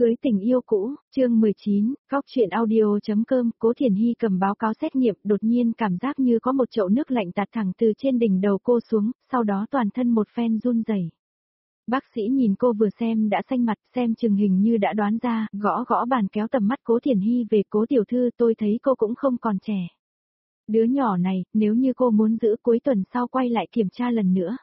Cưới tình yêu cũ, chương 19, góc truyện audio.com. Cố Thiển Hy cầm báo cáo xét nghiệm, đột nhiên cảm giác như có một chậu nước lạnh tạt thẳng từ trên đỉnh đầu cô xuống, sau đó toàn thân một phen run rẩy. Bác sĩ nhìn cô vừa xem đã xanh mặt, xem chừng hình như đã đoán ra, gõ gõ bàn kéo tầm mắt Cố Thiển Hy về. Cố tiểu thư, tôi thấy cô cũng không còn trẻ. Đứa nhỏ này, nếu như cô muốn giữ cuối tuần sau quay lại kiểm tra lần nữa.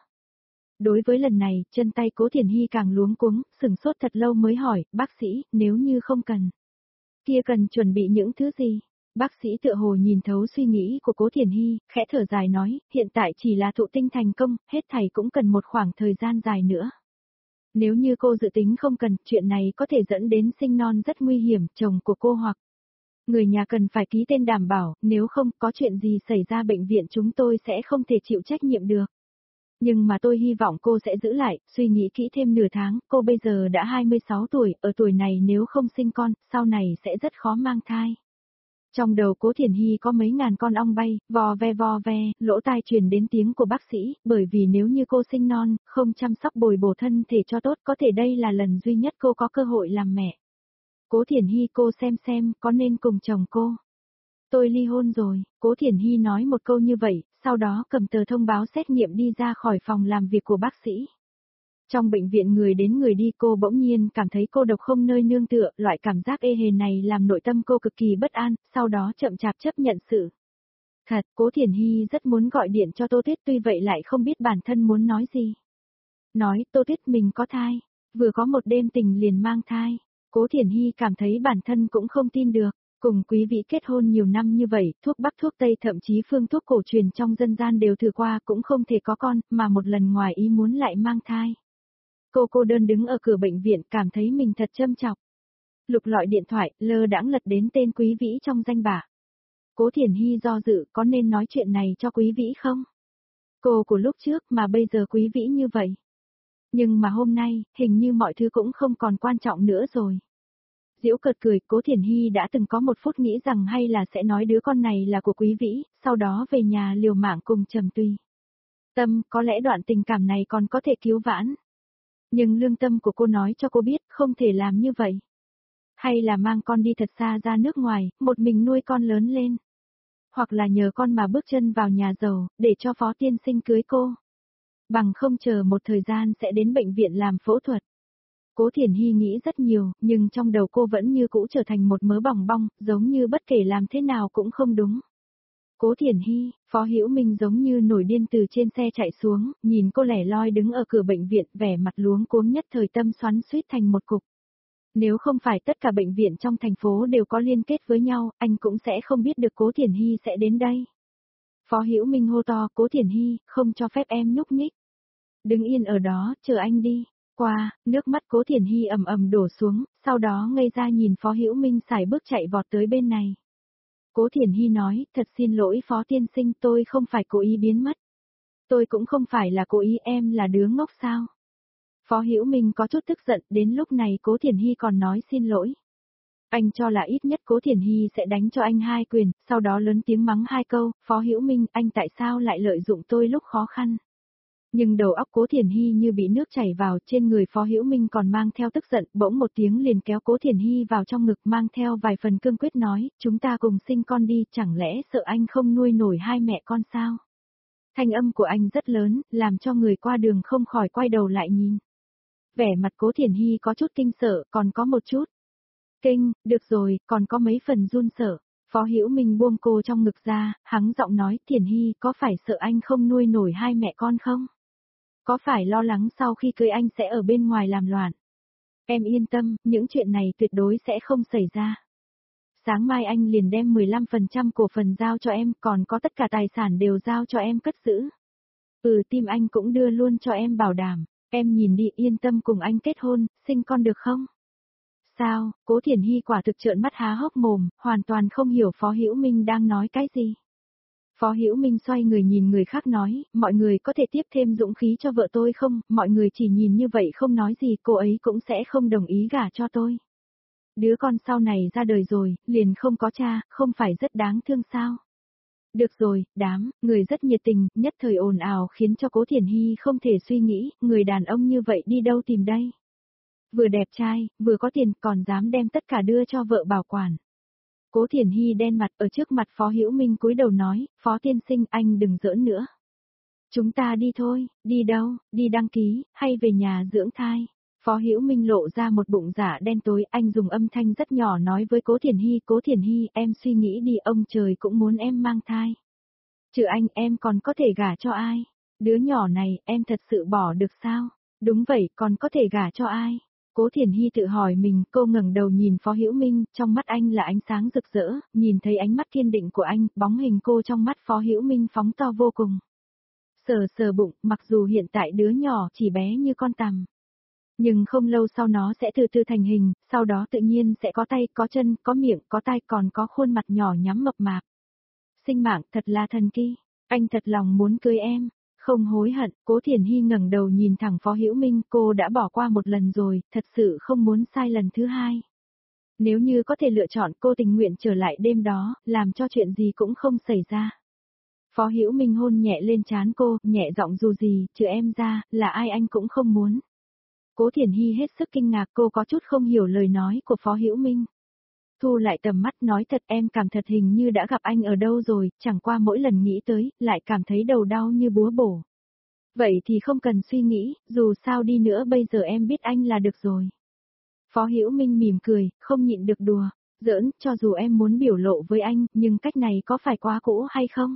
Đối với lần này, chân tay Cố Thiển Hy càng luống cuống, sửng sốt thật lâu mới hỏi, bác sĩ, nếu như không cần. Kia cần chuẩn bị những thứ gì? Bác sĩ tựa hồ nhìn thấu suy nghĩ của Cố Thiển Hy, khẽ thở dài nói, hiện tại chỉ là thụ tinh thành công, hết thảy cũng cần một khoảng thời gian dài nữa. Nếu như cô dự tính không cần, chuyện này có thể dẫn đến sinh non rất nguy hiểm, chồng của cô hoặc người nhà cần phải ký tên đảm bảo, nếu không có chuyện gì xảy ra bệnh viện chúng tôi sẽ không thể chịu trách nhiệm được. Nhưng mà tôi hy vọng cô sẽ giữ lại, suy nghĩ kỹ thêm nửa tháng, cô bây giờ đã 26 tuổi, ở tuổi này nếu không sinh con, sau này sẽ rất khó mang thai. Trong đầu Cố Thiển Hy có mấy ngàn con ong bay, vò ve, lỗ tai truyền đến tiếng của bác sĩ, bởi vì nếu như cô sinh non, không chăm sóc bồi bổ thân thể cho tốt, có thể đây là lần duy nhất cô có cơ hội làm mẹ. Cố Thiển Hy, cô xem, có nên cùng chồng cô? Tôi ly hôn rồi, Cố Thiển Hy nói một câu như vậy, sau đó cầm tờ thông báo xét nghiệm đi ra khỏi phòng làm việc của bác sĩ. Trong bệnh viện người đến người đi, cô bỗng nhiên cảm thấy cô độc không nơi nương tựa, loại cảm giác ê hề này làm nội tâm cô cực kỳ bất an, sau đó chậm chạp chấp nhận sự thật. Cố Thiển Hy rất muốn gọi điện cho Tô Tuyết, tuy vậy lại không biết bản thân muốn nói gì. Nói, Tô Tuyết, mình có thai, vừa có một đêm tình liền mang thai. Cố Thiển Hy cảm thấy bản thân cũng không tin được. Cùng quý vị kết hôn nhiều năm như vậy, thuốc Bắc thuốc Tây thậm chí phương thuốc cổ truyền trong dân gian đều thử qua cũng không thể có con, mà một lần ngoài ý muốn lại mang thai. Cô đơn đứng ở cửa bệnh viện cảm thấy mình thật châm chọc. Lục lọi điện thoại, lơ đãng lật đến tên quý vĩ trong danh bạ. Cố Thiển Hy do dự có nên nói chuyện này cho quý vĩ không? Cô của lúc trước mà bây giờ quý vĩ như vậy. Nhưng mà hôm nay, hình như mọi thứ cũng không còn quan trọng nữa rồi. Giễu cợt cười, Cố Thiển Hy đã từng có một phút nghĩ rằng hay là sẽ nói đứa con này là của quý vĩ, sau đó về nhà liều mạng cùng Trầm Tùy. Tâm, có lẽ đoạn tình cảm này còn có thể cứu vãn. Nhưng lương tâm của cô nói cho cô biết không thể làm như vậy. Hay là mang con đi thật xa ra nước ngoài, một mình nuôi con lớn lên. Hoặc là nhờ con mà bước chân vào nhà giàu, để cho Phó tiên sinh cưới cô. Bằng không chờ một thời gian sẽ đến bệnh viện làm phẫu thuật. Cố Thiển Hy nghĩ rất nhiều, nhưng trong đầu cô vẫn như cũ trở thành một mớ bòng bong, giống như bất kể làm thế nào cũng không đúng. Cố Thiển Hy, Phó Hữu Minh giống như nổi điên từ trên xe chạy xuống, nhìn cô lẻ loi đứng ở cửa bệnh viện, vẻ mặt luống cuống nhất thời tâm xoắn xuýt thành một cục. Nếu không phải tất cả bệnh viện trong thành phố đều có liên kết với nhau, anh cũng sẽ không biết được Cố Thiển Hy sẽ đến đây. Phó Hữu Minh hô to, Cố Thiển Hy, không cho phép em nhúc nhích. Đứng yên ở đó, chờ anh đi. Qua, nước mắt Cố Thiển Hy ầm ầm đổ xuống, sau đó ngây ra nhìn Phó Hữu Minh sải bước chạy vọt tới bên này. Cố Thiển Hy nói, thật xin lỗi Phó tiên sinh, tôi không phải cố ý biến mất. Tôi cũng không phải là cố ý, em là đứa ngốc sao? Phó Hữu Minh có chút tức giận, đến lúc này Cố Thiển Hy còn nói xin lỗi. Anh cho là ít nhất Cố Thiển Hy sẽ đánh cho anh 2 quyền, sau đó lớn tiếng mắng 2 câu, Phó Hữu Minh, anh tại sao lại lợi dụng tôi lúc khó khăn? Nhưng đầu óc Cố Thiển Hy như bị nước chảy vào, trên người Phó Hữu Minh còn mang theo tức giận, bỗng một tiếng liền kéo Cố Thiển Hy vào trong ngực, mang theo vài phần cương quyết nói, chúng ta cùng sinh con đi, chẳng lẽ sợ anh không nuôi nổi hai mẹ con sao? Thanh âm của anh rất lớn, làm cho người qua đường không khỏi quay đầu lại nhìn. Vẻ mặt Cố Thiển Hy có chút kinh sợ, còn có một chút kinh, được rồi, còn có mấy phần run sợ. Phó Hữu Minh buông cô trong ngực ra, hắng giọng nói, Thiển Hy, có phải sợ anh không nuôi nổi hai mẹ con không? Có phải lo lắng sau khi cưới anh sẽ ở bên ngoài làm loạn? Em yên tâm, những chuyện này tuyệt đối sẽ không xảy ra. Sáng mai anh liền đem 15% cổ phần giao cho em, còn có tất cả tài sản đều giao cho em cất giữ. Tim anh cũng đưa luôn cho em bảo đảm, em nhìn đi, yên tâm cùng anh kết hôn, sinh con được không? Sao? Cố Thiển Hy quả thực trợn mắt há hốc mồm, hoàn toàn không hiểu Phó Hữu Minh đang nói cái gì. Phó Hữu Minh xoay người nhìn người khác nói, mọi người có thể tiếp thêm dũng khí cho vợ tôi không, mọi người chỉ nhìn như vậy không nói gì, cô ấy cũng sẽ không đồng ý gả cho tôi. Đứa con sau này ra đời rồi, liền không có cha, không phải rất đáng thương sao? Được rồi, đám, người rất nhiệt tình, nhất thời ồn ào khiến cho Cố Thiển Hy không thể suy nghĩ, người đàn ông như vậy đi đâu tìm đây? Vừa đẹp trai, vừa có tiền, còn dám đem tất cả đưa cho vợ bảo quản. Cố Thiển Hy đen mặt ở trước mặt Phó Hữu Minh cúi đầu nói, Phó tiên sinh anh đừng giỡn nữa. Chúng ta đi thôi, đi đâu, đi đăng ký, hay về nhà dưỡng thai. Phó Hữu Minh lộ ra một bụng dạ đen tối, anh dùng âm thanh rất nhỏ nói với Cố Thiển Hy em suy nghĩ đi, ông trời cũng muốn em mang thai. Trừ anh em còn có thể gả cho ai? Đứa nhỏ này em thật sự bỏ được sao? Đúng vậy, còn có thể gả cho ai? Cố Thiển Hy tự hỏi mình, cô ngẩng đầu nhìn Phó Hữu Minh, trong mắt anh là ánh sáng rực rỡ, nhìn thấy ánh mắt kiên định của anh, bóng hình cô trong mắt Phó Hữu Minh phóng to vô cùng. Sờ sờ bụng, mặc dù hiện tại đứa nhỏ chỉ bé như con tằm. Nhưng không lâu sau nó sẽ từ từ thành hình, sau đó tự nhiên sẽ có tay, có chân, có miệng, có tai, còn có khuôn mặt nhỏ nhắn mập mạp. Sinh mạng thật là thần kỳ, anh thật lòng muốn cưới em. Không hối hận, Cố Thiển Hy ngẩng đầu nhìn thẳng Phó Hữu Minh, cô đã bỏ qua một lần rồi, thật sự không muốn sai lần thứ hai. Nếu như có thể lựa chọn cô tình nguyện trở lại đêm đó, làm cho chuyện gì cũng không xảy ra. Phó Hữu Minh hôn nhẹ lên trán cô, nhẹ giọng dù gì, trừ em ra, là ai anh cũng không muốn. Cố Thiển Hy hết sức kinh ngạc, cô có chút không hiểu lời nói của Phó Hữu Minh. Thu lại tầm mắt nói thật, em cảm thật hình như đã gặp anh ở đâu rồi, chẳng qua mỗi lần nghĩ tới, lại cảm thấy đầu đau như búa bổ. Vậy thì không cần suy nghĩ, dù sao đi nữa bây giờ em biết anh là được rồi. Phó Hữu Minh mỉm cười, không nhịn được đùa, giỡn, cho dù em muốn biểu lộ với anh, nhưng cách này có phải quá cũ hay không?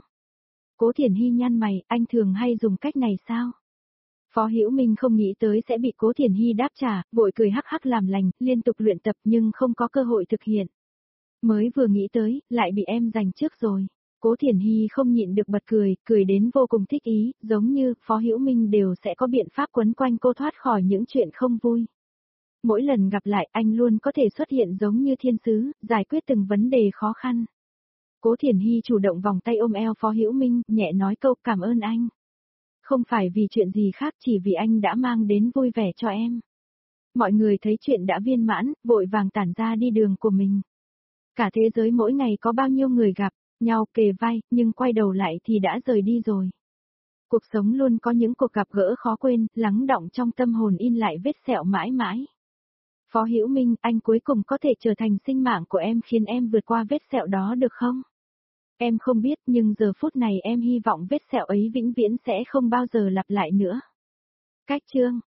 Cố Thiển Hy nhăn mày, anh thường hay dùng cách này sao? Phó Hữu Minh không nghĩ tới sẽ bị Cố Thiển Hy đáp trả, vội cười hắc hắc làm lành, liên tục luyện tập nhưng không có cơ hội thực hiện. Mới vừa nghĩ tới, lại bị em giành trước rồi. Cố Thiển Hy không nhịn được bật cười, cười đến vô cùng thích ý, giống như Phó Hữu Minh đều sẽ có biện pháp quấn quanh cô thoát khỏi những chuyện không vui. Mỗi lần gặp lại anh luôn có thể xuất hiện giống như thiên sứ, giải quyết từng vấn đề khó khăn. Cố Thiển Hy chủ động vòng tay ôm eo Phó Hữu Minh, nhẹ nói câu cảm ơn anh. Không phải vì chuyện gì khác, chỉ vì anh đã mang đến vui vẻ cho em. Mọi người thấy chuyện đã viên mãn, vội vàng tản ra đi đường của mình. Cả thế giới mỗi ngày có bao nhiêu người gặp nhau kề vai, nhưng quay đầu lại thì đã rời đi rồi. Cuộc sống luôn có những cuộc gặp gỡ khó quên, lắng đọng trong tâm hồn in lại vết sẹo mãi mãi. Phó Hữu Minh, anh cuối cùng có thể trở thành sinh mạng của em, khiến em vượt qua vết sẹo đó được không? Em không biết, nhưng giờ phút này em hy vọng vết sẹo ấy vĩnh viễn sẽ không bao giờ lặp lại nữa. Cách chương